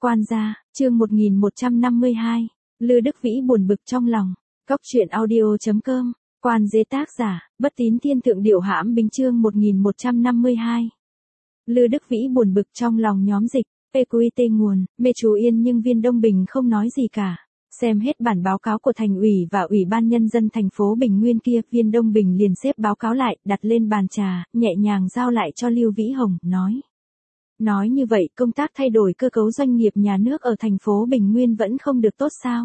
Quan gia, chương 1152, Lư Đức Vĩ buồn bực trong lòng. Cóc truyện audio.com, Quan dế tác giả, Bất Tín Thiên Thượng Điệu Hãm Bính chương 1152. Lư Đức Vĩ buồn bực trong lòng nhóm dịch, PQT nguồn, mê chú yên nhưng Viên Đông Bình không nói gì cả. Xem hết bản báo cáo của thành ủy và ủy ban nhân dân thành phố Bình Nguyên kia, Viên Đông Bình liền xếp báo cáo lại, đặt lên bàn trà, nhẹ nhàng giao lại cho Lưu Vĩ Hồng, nói. Nói như vậy, công tác thay đổi cơ cấu doanh nghiệp nhà nước ở thành phố Bình Nguyên vẫn không được tốt sao?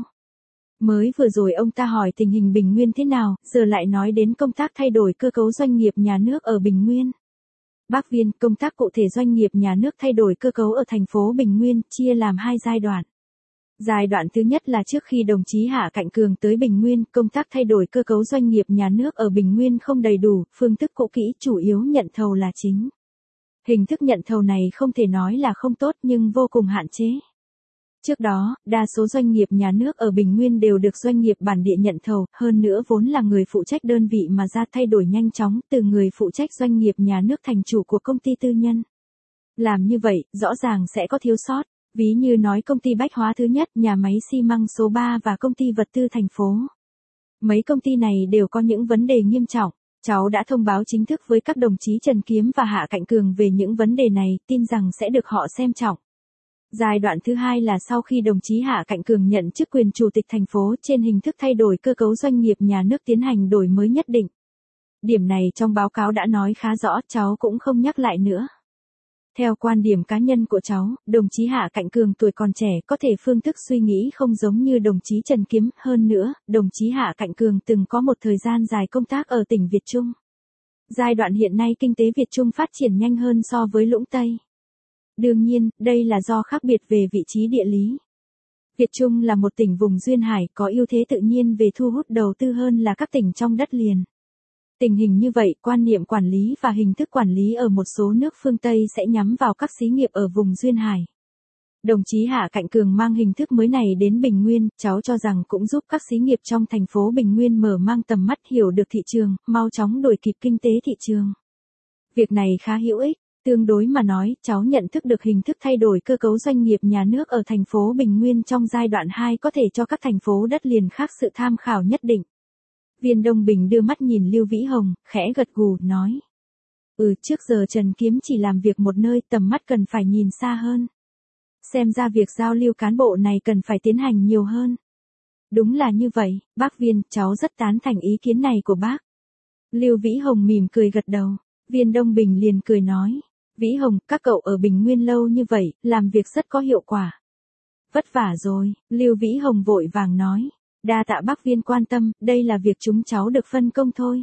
Mới vừa rồi ông ta hỏi tình hình Bình Nguyên thế nào, giờ lại nói đến công tác thay đổi cơ cấu doanh nghiệp nhà nước ở Bình Nguyên. Bác Viên, công tác cụ thể doanh nghiệp nhà nước thay đổi cơ cấu ở thành phố Bình Nguyên, chia làm 2 giai đoạn. Giai đoạn thứ nhất là trước khi đồng chí Hạ Cạnh Cường tới Bình Nguyên, công tác thay đổi cơ cấu doanh nghiệp nhà nước ở Bình Nguyên không đầy đủ, phương thức cũ kỹ chủ yếu nhận thầu là chính. Hình thức nhận thầu này không thể nói là không tốt nhưng vô cùng hạn chế. Trước đó, đa số doanh nghiệp nhà nước ở Bình Nguyên đều được doanh nghiệp bản địa nhận thầu, hơn nữa vốn là người phụ trách đơn vị mà ra thay đổi nhanh chóng từ người phụ trách doanh nghiệp nhà nước thành chủ của công ty tư nhân. Làm như vậy, rõ ràng sẽ có thiếu sót, ví như nói công ty bách hóa thứ nhất, nhà máy xi măng số 3 và công ty vật tư thành phố. Mấy công ty này đều có những vấn đề nghiêm trọng. Cháu đã thông báo chính thức với các đồng chí Trần Kiếm và Hạ Cạnh Cường về những vấn đề này, tin rằng sẽ được họ xem trọng. Giai đoạn thứ hai là sau khi đồng chí Hạ Cạnh Cường nhận chức quyền chủ tịch thành phố trên hình thức thay đổi cơ cấu doanh nghiệp nhà nước tiến hành đổi mới nhất định. Điểm này trong báo cáo đã nói khá rõ, cháu cũng không nhắc lại nữa. Theo quan điểm cá nhân của cháu, đồng chí Hạ Cạnh Cường tuổi còn trẻ có thể phương thức suy nghĩ không giống như đồng chí Trần Kiếm, hơn nữa, đồng chí Hạ Cạnh Cường từng có một thời gian dài công tác ở tỉnh Việt Trung. Giai đoạn hiện nay kinh tế Việt Trung phát triển nhanh hơn so với Lũng Tây. Đương nhiên, đây là do khác biệt về vị trí địa lý. Việt Trung là một tỉnh vùng duyên hải có ưu thế tự nhiên về thu hút đầu tư hơn là các tỉnh trong đất liền. Tình hình như vậy, quan niệm quản lý và hình thức quản lý ở một số nước phương Tây sẽ nhắm vào các xí nghiệp ở vùng duyên hải. Đồng chí Hạ Cạnh Cường mang hình thức mới này đến Bình Nguyên, cháu cho rằng cũng giúp các xí nghiệp trong thành phố Bình Nguyên mở mang tầm mắt hiểu được thị trường, mau chóng đuổi kịp kinh tế thị trường. Việc này khá hữu ích, tương đối mà nói, cháu nhận thức được hình thức thay đổi cơ cấu doanh nghiệp nhà nước ở thành phố Bình Nguyên trong giai đoạn 2 có thể cho các thành phố đất liền khác sự tham khảo nhất định. Viên Đông Bình đưa mắt nhìn Lưu Vĩ Hồng, khẽ gật gù, nói. Trước giờ Trần Kiếm chỉ làm việc một nơi, tầm mắt cần phải nhìn xa hơn. Xem ra việc giao lưu cán bộ này cần phải tiến hành nhiều hơn. Đúng là như vậy, bác Viên, cháu rất tán thành ý kiến này của bác. Lưu Vĩ Hồng mỉm cười gật đầu, Viên Đông Bình liền cười nói. Vĩ Hồng, các cậu ở Bình Nguyên lâu như vậy, làm việc rất có hiệu quả. Vất vả rồi, Lưu Vĩ Hồng vội vàng nói. Đa tạ bác Viên quan tâm, đây là việc chúng cháu được phân công thôi.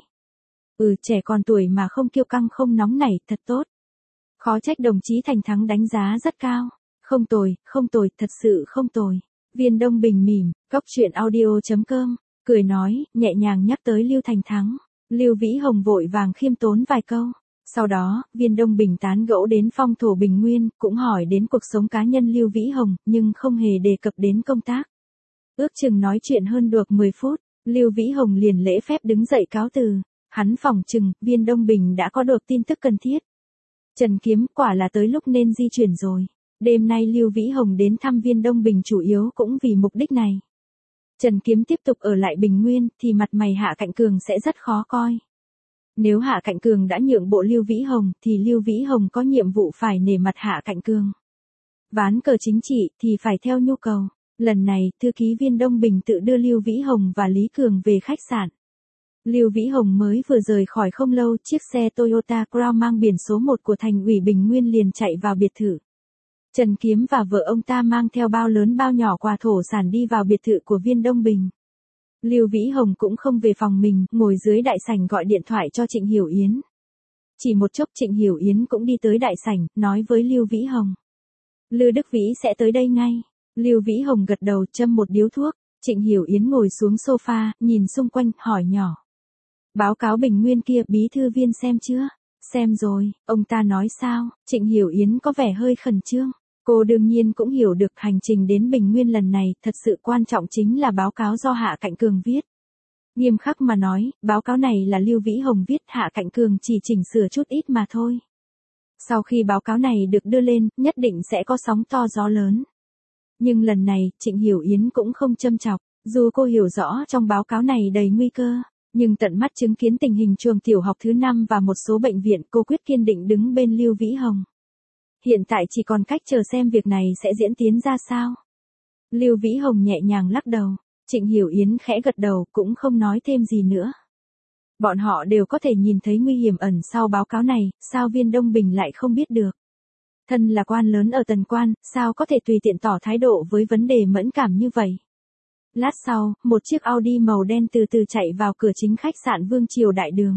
Trẻ còn tuổi mà không kiêu căng không nóng nảy, thật tốt. Khó trách đồng chí Thành Thắng đánh giá rất cao. Không tồi, thật sự không tồi. Viên Đông Bình mỉm, Cóc truyện audio.com, cười nói, nhẹ nhàng nhắc tới Lưu Thành Thắng. Lưu Vĩ Hồng vội vàng khiêm tốn vài câu. Sau đó, Viên Đông Bình tán gẫu đến phong thổ Bình Nguyên, cũng hỏi đến cuộc sống cá nhân Lưu Vĩ Hồng, nhưng không hề đề cập đến công tác. Ước chừng nói chuyện hơn được 10 phút, Lưu Vĩ Hồng liền lễ phép đứng dậy cáo từ. Hắn phỏng chừng, Viên Đông Bình đã có được tin tức cần thiết. Trần Kiếm, quả là tới lúc nên di chuyển rồi. Đêm nay Lưu Vĩ Hồng đến thăm Viên Đông Bình chủ yếu cũng vì mục đích này. Trần Kiếm tiếp tục ở lại Bình Nguyên thì mặt mày Hạ Cạnh Cường sẽ rất khó coi. Nếu Hạ Cạnh Cường đã nhượng bộ Lưu Vĩ Hồng thì Lưu Vĩ Hồng có nhiệm vụ phải nể mặt Hạ Cạnh Cường. Ván cờ chính trị thì phải theo nhu cầu. Lần này, thư ký Viên Đông Bình tự đưa Lưu Vĩ Hồng và Lý Cường về khách sạn. Lưu Vĩ Hồng mới vừa rời khỏi không lâu, chiếc xe Toyota Crown mang biển số 1 của thành ủy Bình Nguyên liền chạy vào biệt thự. Trần Kiếm và vợ ông ta mang theo bao lớn bao nhỏ quà thổ sản đi vào biệt thự của Viên Đông Bình. Lưu Vĩ Hồng cũng không về phòng mình, ngồi dưới đại sảnh gọi điện thoại cho Trịnh Hiểu Yến. Chỉ một chốc Trịnh Hiểu Yến cũng đi tới đại sảnh, nói với Lưu Vĩ Hồng. Lư Đức Vĩ sẽ tới đây ngay. Lưu Vĩ Hồng gật đầu, châm một điếu thuốc. Trịnh Hiểu Yến ngồi xuống sofa, nhìn xung quanh, hỏi nhỏ. Báo cáo Bình Nguyên kia, bí thư Viên xem chưa? Xem rồi, ông ta nói sao? Trịnh Hiểu Yến có vẻ hơi khẩn trương. Cô đương nhiên cũng hiểu được hành trình đến Bình Nguyên lần này, thật sự quan trọng chính là báo cáo do Hạ Cạnh Cường viết. Nghiêm khắc mà nói, báo cáo này là Lưu Vĩ Hồng viết, Hạ Cạnh Cường chỉ chỉnh sửa chút ít mà thôi. Sau khi báo cáo này được đưa lên, nhất định sẽ có sóng to gió lớn. Nhưng lần này, Trịnh Hiểu Yến cũng không châm chọc, dù cô hiểu rõ trong báo cáo này đầy nguy cơ, nhưng tận mắt chứng kiến tình hình trường tiểu học thứ 5 và một số bệnh viện, cô quyết kiên định đứng bên Lưu Vĩ Hồng. Hiện tại chỉ còn cách chờ xem việc này sẽ diễn tiến ra sao. Lưu Vĩ Hồng nhẹ nhàng lắc đầu, Trịnh Hiểu Yến khẽ gật đầu cũng không nói thêm gì nữa. Bọn họ đều có thể nhìn thấy nguy hiểm ẩn sau báo cáo này, sao Viên Đông Bình lại không biết được. Thân là quan lớn ở Tần Quan, sao có thể tùy tiện tỏ thái độ với vấn đề mẫn cảm như vậy. Lát sau, một chiếc Audi màu đen từ từ chạy vào cửa chính khách sạn Vương Triều Đại Đường.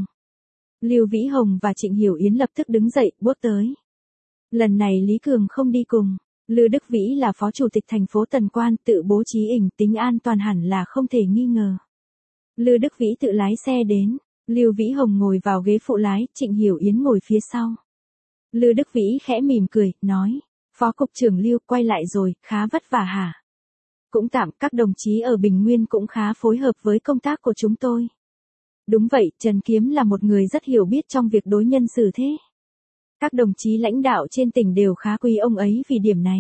Lưu Vĩ Hồng và Trịnh Hiểu Yến lập tức đứng dậy, bước tới. Lần này Lý Cường không đi cùng. Lư Đức Vĩ là phó chủ tịch thành phố Tần Quan, tự bố trí ỉnh tính an toàn hẳn là không thể nghi ngờ. Lư Đức Vĩ tự lái xe đến, Lưu Vĩ Hồng ngồi vào ghế phụ lái, Trịnh Hiểu Yến ngồi phía sau. Lư Đức Vĩ khẽ mỉm cười, nói, Phó Cục trưởng Lưu quay lại rồi, khá vất vả hả? Cũng tạm, các đồng chí ở Bình Nguyên cũng khá phối hợp với công tác của chúng tôi. Đúng vậy, Trần Kiếm là một người rất hiểu biết trong việc đối nhân xử thế. Các đồng chí lãnh đạo trên tỉnh đều khá quý ông ấy vì điểm này.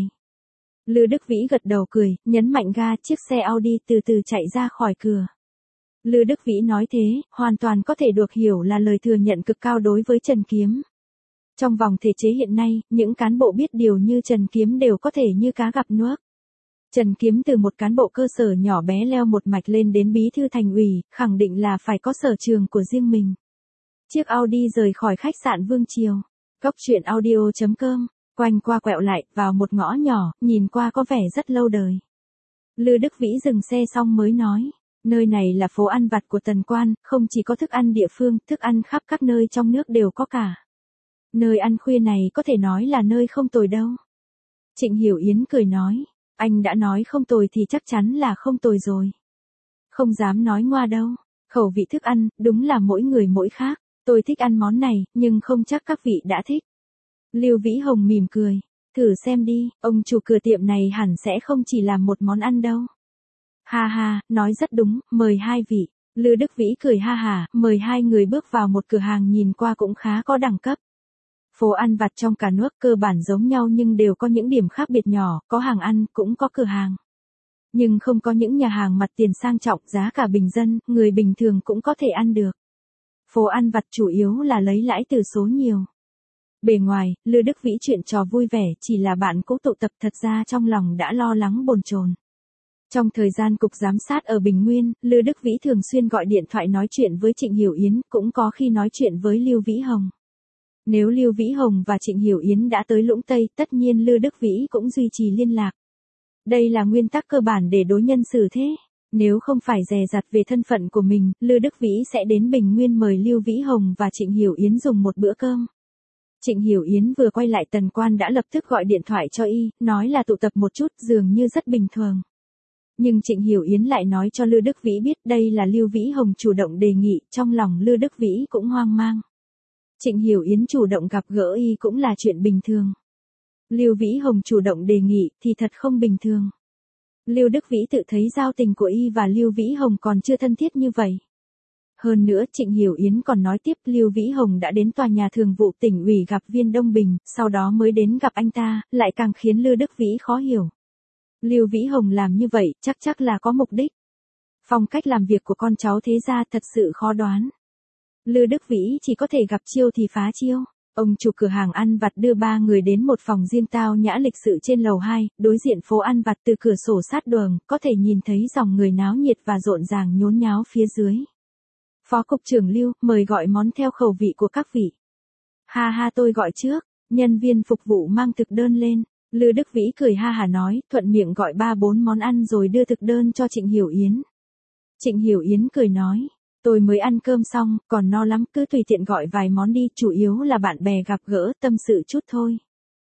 Lư Đức Vĩ gật đầu cười, nhấn mạnh ga, chiếc xe Audi từ từ chạy ra khỏi cửa. Lư Đức Vĩ nói thế, hoàn toàn có thể được hiểu là lời thừa nhận cực cao đối với Trần Kiếm. Trong vòng thể chế hiện nay, những cán bộ biết điều như Trần Kiếm đều có thể như cá gặp nước. Trần Kiếm từ một cán bộ cơ sở nhỏ bé leo một mạch lên đến bí thư thành ủy, khẳng định là phải có sở trường của riêng mình. Chiếc Audi rời khỏi khách sạn Vương Triều. Cốc truyện audio.com, quanh qua quẹo lại, vào một ngõ nhỏ, nhìn qua có vẻ rất lâu đời. Lư Đức Vĩ dừng xe xong mới nói, nơi này là phố ăn vặt của Tần Quan, không chỉ có thức ăn địa phương, thức ăn khắp các nơi trong nước đều có cả. Nơi ăn khuya này có thể nói là nơi không tồi đâu. Trịnh Hiểu Yến cười nói, anh đã nói không tồi thì chắc chắn là không tồi rồi. Không dám nói ngoa đâu, khẩu vị thức ăn, đúng là mỗi người mỗi khác. Tôi thích ăn món này, nhưng không chắc các vị đã thích. Lưu Vĩ Hồng mỉm cười. Thử xem đi, ông chủ cửa tiệm này hẳn sẽ không chỉ làm một món ăn đâu. Ha ha, nói rất đúng, mời hai vị. Lư Đức Vĩ cười ha hả, mời hai người bước vào một cửa hàng nhìn qua cũng khá có đẳng cấp. Phố ăn vặt trong cả nước cơ bản giống nhau nhưng đều có những điểm khác biệt nhỏ, có hàng ăn, cũng có cửa hàng. Nhưng không có những nhà hàng mặt tiền sang trọng, giá cả bình dân, người bình thường cũng có thể ăn được. Phố ăn vặt chủ yếu là lấy lãi từ số nhiều. Bề ngoài, Lư Đức Vĩ chuyện trò vui vẻ, chỉ là bạn cũ tụ tập, thật ra trong lòng đã lo lắng bồn chồn. Trong thời gian cục giám sát ở Bình Nguyên, Lư Đức Vĩ thường xuyên gọi điện thoại nói chuyện với Trịnh Hiểu Yến, cũng có khi nói chuyện với Lưu Vĩ Hồng. Nếu Lưu Vĩ Hồng và Trịnh Hiểu Yến đã tới Lũng Tây, tất nhiên Lư Đức Vĩ cũng duy trì liên lạc. Đây là nguyên tắc cơ bản để đối nhân xử thế. Nếu không phải dè dặt về thân phận của mình, Lư Đức Vĩ sẽ đến Bình Nguyên mời Lưu Vĩ Hồng và Trịnh Hiểu Yến dùng một bữa cơm. Trịnh Hiểu Yến vừa quay lại Tần Quan đã lập tức gọi điện thoại cho y, nói là tụ tập một chút, dường như rất bình thường. Nhưng Trịnh Hiểu Yến lại nói cho Lư Đức Vĩ biết đây là Lưu Vĩ Hồng chủ động đề nghị, trong lòng Lư Đức Vĩ cũng hoang mang. Trịnh Hiểu Yến chủ động gặp gỡ y cũng là chuyện bình thường. Lưu Vĩ Hồng chủ động đề nghị thì thật không bình thường. Lưu Đức Vĩ tự thấy giao tình của y và Lưu Vĩ Hồng còn chưa thân thiết như vậy. Hơn nữa Trịnh Hiểu Yến còn nói tiếp Lưu Vĩ Hồng đã đến tòa nhà thường vụ tỉnh ủy gặp Viên Đông Bình, sau đó mới đến gặp anh ta, lại càng khiến Lưu Đức Vĩ khó hiểu. Lưu Vĩ Hồng làm như vậy chắc là có mục đích. Phong cách làm việc của con cháu thế gia thật sự khó đoán. Lưu Đức Vĩ chỉ có thể gặp chiêu thì phá chiêu. Ông chủ cửa hàng ăn vặt đưa ba người đến một phòng riêng tao nhã lịch sự trên lầu 2, đối diện phố ăn vặt, từ cửa sổ sát đường, có thể nhìn thấy dòng người náo nhiệt và rộn ràng nhốn nháo phía dưới. Phó Cục trưởng Lưu, mời gọi món theo khẩu vị của các vị. Ha ha, tôi gọi trước. Nhân viên phục vụ mang thực đơn lên. Lư Đức Vĩ cười ha hả nói, thuận miệng gọi 3-4 món ăn rồi đưa thực đơn cho Trịnh Hiểu Yến. Trịnh Hiểu Yến cười nói, tôi mới ăn cơm xong, còn no lắm, cứ tùy tiện gọi vài món đi, chủ yếu là bạn bè gặp gỡ, tâm sự chút thôi.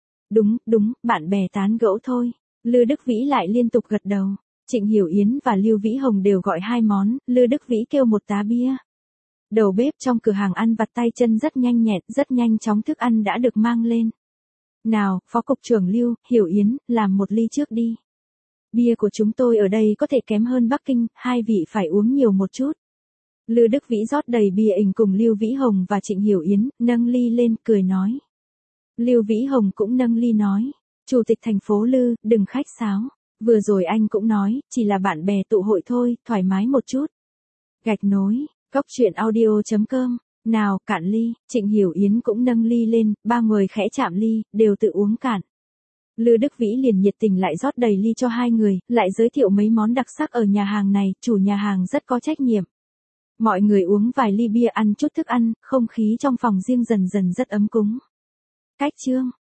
Đúng, bạn bè tán gẫu thôi. Lư Đức Vĩ lại liên tục gật đầu. Trịnh Hiểu Yến và Lưu Vĩ Hồng đều gọi 2 món, Lư Đức Vĩ kêu một tá bia. Đầu bếp trong cửa hàng ăn vặt tay chân rất nhanh nhẹn, rất nhanh chóng thức ăn đã được mang lên. Nào, Phó Cục trưởng Lưu, Hiểu Yến, làm một ly trước đi. Bia của chúng tôi ở đây có thể kém hơn Bắc Kinh, hai vị phải uống nhiều một chút. Lư Đức Vĩ rót đầy bia ỉnh cùng Lưu Vĩ Hồng và Trịnh Hiểu Yến, nâng ly lên, cười nói. Lưu Vĩ Hồng cũng nâng ly nói, Chủ tịch thành phố Lư, đừng khách sáo. Vừa rồi anh cũng nói, chỉ là bạn bè tụ hội thôi, thoải mái một chút. Gạch nối, cốc truyện audio.com. Nào, cạn ly, Trịnh Hiểu Yến cũng nâng ly lên, ba người khẽ chạm ly, đều tự uống cạn. Lư Đức Vĩ liền nhiệt tình lại rót đầy ly cho hai người, lại giới thiệu mấy món đặc sắc ở nhà hàng này, chủ nhà hàng rất có trách nhiệm. Mọi người uống vài ly bia ăn chút thức ăn, không khí trong phòng riêng dần dần rất ấm cúng. Cách chương